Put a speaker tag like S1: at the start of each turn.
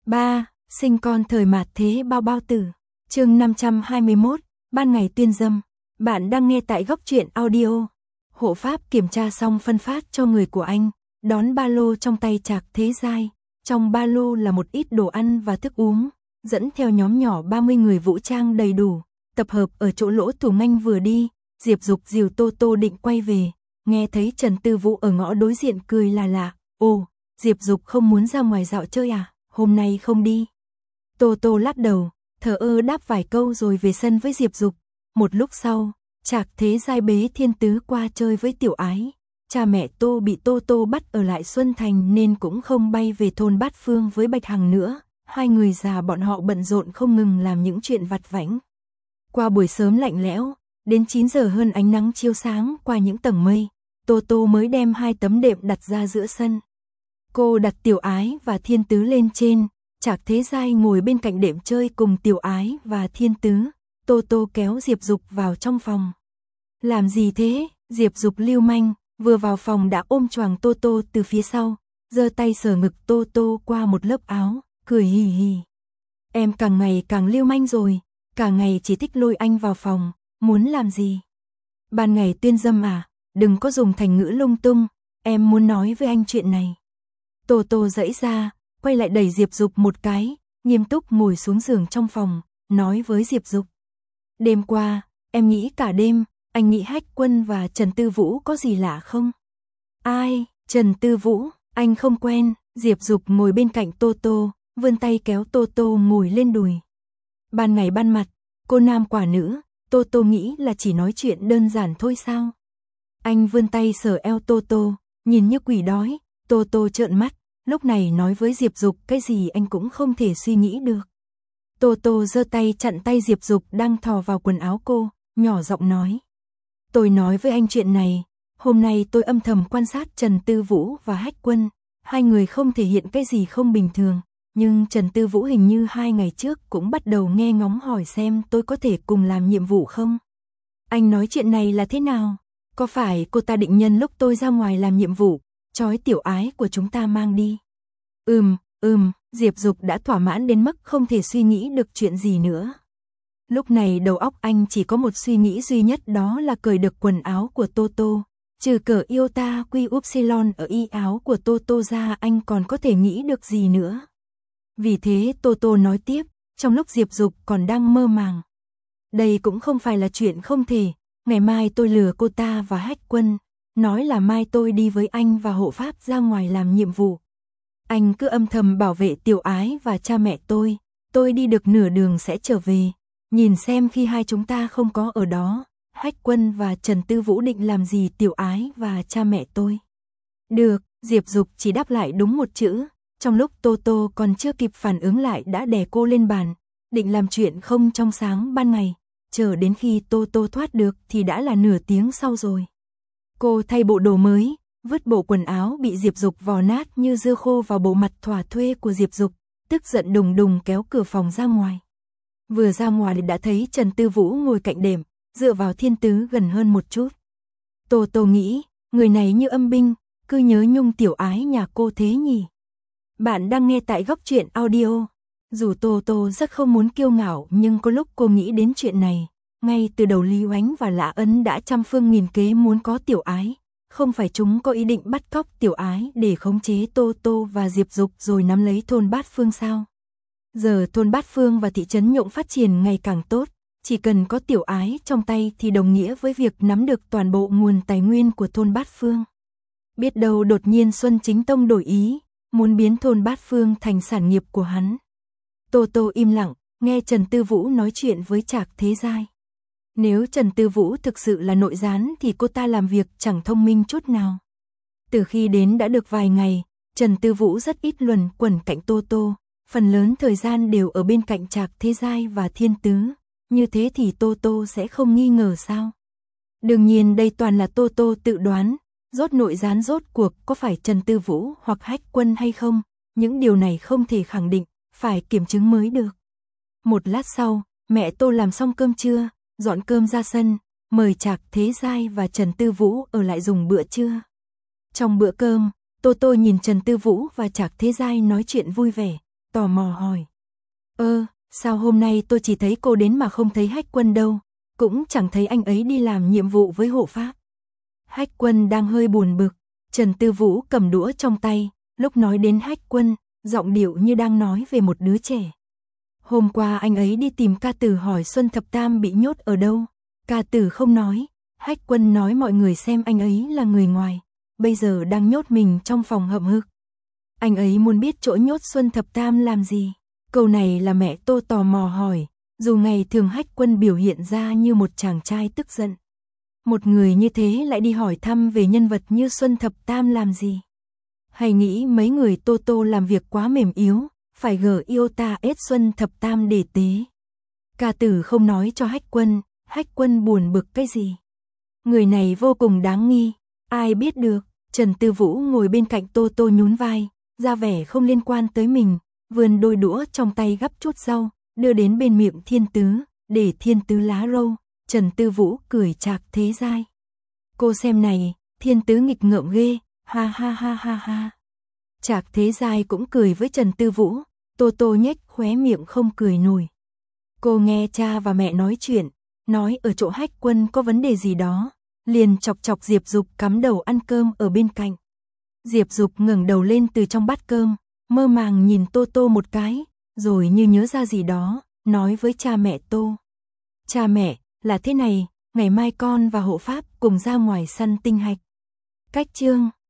S1: 3. Sinh con thời mạt thế bao bao tử. Chương 521, ban ngày tuyên dâm. Bạn đang nghe tại Góc Truyện Audio. Hộ pháp kiểm tra xong phân phát cho người của anh, đón ba lô trong tay Trạc Thế Giai. Trong ba lô là một ít đồ ăn và thức uống, dẫn theo nhóm nhỏ 30 người vũ trang đầy đủ, tập hợp ở chỗ Lỗ Thủ Nganh vừa đi. Diệp Dục dìu Tô Tô định quay về, nghe thấy Trần Tư Vũ ở ngõ đối diện cười là lạ. Ồ, Diệp Dục không muốn ra ngoài dạo chơi à, hôm nay không đi. Tô Tô lắc đầu, thờ ơ đáp vài câu rồi về sân với Diệp Dục. Một lúc sau, Trạc Thế Giai bế Thiên Tứ qua chơi với Tiểu Ái. Cha mẹ Tô bị Tô Tô bắt ở lại Xuân Thành nên cũng không bay về thôn Bát Phương với Bạch Hằng nữa. Hai người già bọn họ bận rộn không ngừng làm những chuyện vặt vãnh. Qua buổi sớm lạnh lẽo, đến 9 giờ hơn ánh nắng chiếu sáng qua những tầng mây, Tô Tô mới đem 2 tấm đệm đặt ra giữa sân. Cô đặt Tiểu Ái và Thiên Tứ lên trên, Trạc Thế Giai ngồi bên cạnh đệm chơi cùng Tiểu Ái và Thiên Tứ. Tô Tô kéo Diệp Dục vào trong phòng. Làm gì thế? Diệp Dục lưu manh, vừa vào phòng đã ôm choàng Tô Tô từ phía sau, giơ tay sờ ngực Tô Tô qua một lớp áo, cười hì hì. Em càng ngày càng lưu manh rồi, cả ngày chỉ thích lôi anh vào phòng, muốn làm gì? Ban ngày tuyên dâm à? Đừng có dùng thành ngữ lung tung, em muốn nói với anh chuyện này. Tô Tô giãy ra, quay lại đẩy Diệp Dục một cái, nghiêm túc ngồi xuống giường trong phòng, nói với Diệp Dục. Đêm qua, em nghĩ cả đêm, anh nghĩ Hách Quân và Trần Tư Vũ có gì lạ không? Ai? Trần Tư Vũ, anh không quen. Diệp Dục ngồi bên cạnh Tô Tô, vươn tay kéo Tô Tô ngồi lên đùi. Ban ngày ban mặt, cô nam quả nữ, Tô Tô nghĩ là chỉ nói chuyện đơn giản thôi sao? Anh vươn tay sờ eo Tô Tô, nhìn như quỷ đói. Tô Tô trợn mắt, lúc này nói với Diệp Dục cái gì anh cũng không thể suy nghĩ được. Tô Tô giơ tay chặn tay Diệp Dục đang thò vào quần áo cô, nhỏ giọng nói. Tôi nói với anh chuyện này, hôm nay tôi âm thầm quan sát Trần Tư Vũ và Hách Quân, hai người không thể hiện cái gì không bình thường, nhưng Trần Tư Vũ hình như 2 ngày trước cũng bắt đầu nghe ngóng hỏi xem tôi có thể cùng làm nhiệm vụ không. Anh nói chuyện này là thế nào? Có phải cô ta định nhân lúc tôi ra ngoài làm nhiệm vụ, trói Tiểu Ái của chúng ta mang đi? Diệp Dục đã thỏa mãn đến mức không thể suy nghĩ được chuyện gì nữa. Lúc này đầu óc anh chỉ có một suy nghĩ duy nhất, đó là cởi được quần áo của Tô Tô. Trừ cỡ iota quy upsilon ở y áo của Tô Tô ra anh còn có thể nghĩ được gì nữa. Vì thế Tô Tô nói tiếp, trong lúc Diệp Dục còn đang mơ màng. Đây cũng không phải là chuyện không thể, ngày mai tôi lừa cô ta và Hách Quân, nói là mai tôi đi với anh và hộ pháp ra ngoài làm nhiệm vụ. Anh cứ âm thầm bảo vệ Tiểu Ái và cha mẹ tôi đi được nửa đường sẽ trở về, nhìn xem khi hai chúng ta không có ở đó, Hách Quân và Trần Tư Vũ định làm gì Tiểu Ái và cha mẹ tôi. Được, Diệp Dục chỉ đáp lại đúng một chữ, trong lúc Tô Tô còn chưa kịp phản ứng lại đã đè cô lên bàn, định làm chuyện không trong sáng ban ngày, chờ đến khi Tô Tô thoát được thì đã là nửa tiếng sau rồi. Cô thay bộ đồ mới, vứt bộ quần áo bị Diệp Dục vò nát như dưa khô vào bộ mặt thỏa thuê của Diệp Dục, tức giận đùng đùng kéo cửa phòng ra ngoài. Vừa ra ngoài đã thấy Trần Tư Vũ ngồi cạnh đệm, dựa vào Thiên Tứ gần hơn một chút. Tô Tô nghĩ, người này như âm binh, cứ nhớ nhung Tiểu Ái nhà cô thế nhỉ. Bạn đang nghe tại Góc Truyện Audio. Dù Tô Tô rất không muốn kiêu ngạo nhưng có lúc cô nghĩ đến chuyện này. Ngay từ đầu Lý Oánh và Lã Ấn đã trăm phương nghìn kế muốn có Tiểu Ái. Không phải chúng có ý định bắt cóc Tiểu Ái để khống chế Tô Tô và Diệp Dục rồi nắm lấy thôn Bát Phương sao? Giờ thôn Bát Phương và thị trấn Nhộng phát triển ngày càng tốt, chỉ cần có Tiểu Ái trong tay thì đồng nghĩa với việc nắm được toàn bộ nguồn tài nguyên của thôn Bát Phương. Biết đâu đột nhiên Xuân Chính Tông đổi ý, muốn biến thôn Bát Phương thành sản nghiệp của hắn. Tô Tô im lặng, nghe Trần Tư Vũ nói chuyện với Trạc Thế Giai. Nếu Trần Tư Vũ thực sự là nội gián thì cô ta làm việc chẳng thông minh chút nào. Từ khi đến đã được vài ngày, Trần Tư Vũ rất ít luẩn quẩn cạnh Tô Tô, phần lớn thời gian đều ở bên cạnh Trạc Thế Giai và Thiên Tứ, như thế thì Tô Tô sẽ không nghi ngờ sao? Đương nhiên đây toàn là Tô Tô tự đoán, rốt nội gián rốt cuộc có phải Trần Tư Vũ hoặc Hách Quân hay không, những điều này không thể khẳng định, phải kiểm chứng mới được. Một lát sau, mẹ Tô làm xong cơm trưa, dọn cơm ra sân, mời Trạc Thế Giai và Trần Tư Vũ ở lại dùng bữa trưa. Trong bữa cơm, Tô Tô nhìn Trần Tư Vũ và Trạc Thế Giai nói chuyện vui vẻ, tò mò hỏi. Sao hôm nay tôi chỉ thấy cô đến mà không thấy Hách Quân đâu, cũng chẳng thấy anh ấy đi làm nhiệm vụ với hộ pháp. Hách Quân đang hơi buồn bực, Trần Tư Vũ cầm đũa trong tay, lúc nói đến Hách Quân, giọng điệu như đang nói về một đứa trẻ. Hôm qua anh ấy đi tìm ca tử hỏi Xuân Thập Tam bị nhốt ở đâu, ca tử không nói, Hách Quân nói mọi người xem anh ấy là người ngoài, bây giờ đang nhốt mình trong phòng hậm hực. Anh ấy muốn biết chỗ nhốt Xuân Thập Tam làm gì? Câu này là mẹ Tô tò mò hỏi, dù ngày thường Hách Quân biểu hiện ra như một chàng trai tức giận. Một người như thế lại đi hỏi thăm về nhân vật như Xuân Thập Tam làm gì? Hay nghĩ mấy người Tô Tô làm việc quá mềm yếu, phải gờ yêu ta ết Xuân Thập Tam để tế. Ca tử không nói cho Hách Quân buồn bực cái gì? Người này vô cùng đáng nghi, ai biết được. Trần Tư Vũ ngồi bên cạnh Tô Tô nhún vai, ra vẻ không liên quan tới mình, vươn đôi đũa trong tay gắp chút rau, đưa đến bên miệng Thiên Tứ, để Thiên Tứ lá râu. Trần Tư Vũ cười chạc thế dai. Cô xem này, Thiên Tứ nghịch ngợm ghê, ha ha ha ha ha. Trạc Thế Giai cũng cười với Trần Tư Vũ, Tô Tô nhếch khóe miệng không cười nổi. Cô nghe cha và mẹ nói chuyện, nói ở chỗ Hách Quân có vấn đề gì đó, liền chọc chọc Diệp Dục cắm đầu ăn cơm ở bên cạnh. Diệp Dục ngẩng đầu lên từ trong bát cơm, mơ màng nhìn Tô Tô một cái, rồi như nhớ ra gì đó, nói với cha mẹ Tô. Cha mẹ, là thế này, ngày mai con và hộ pháp cùng ra ngoài săn tinh hạch. Cách chương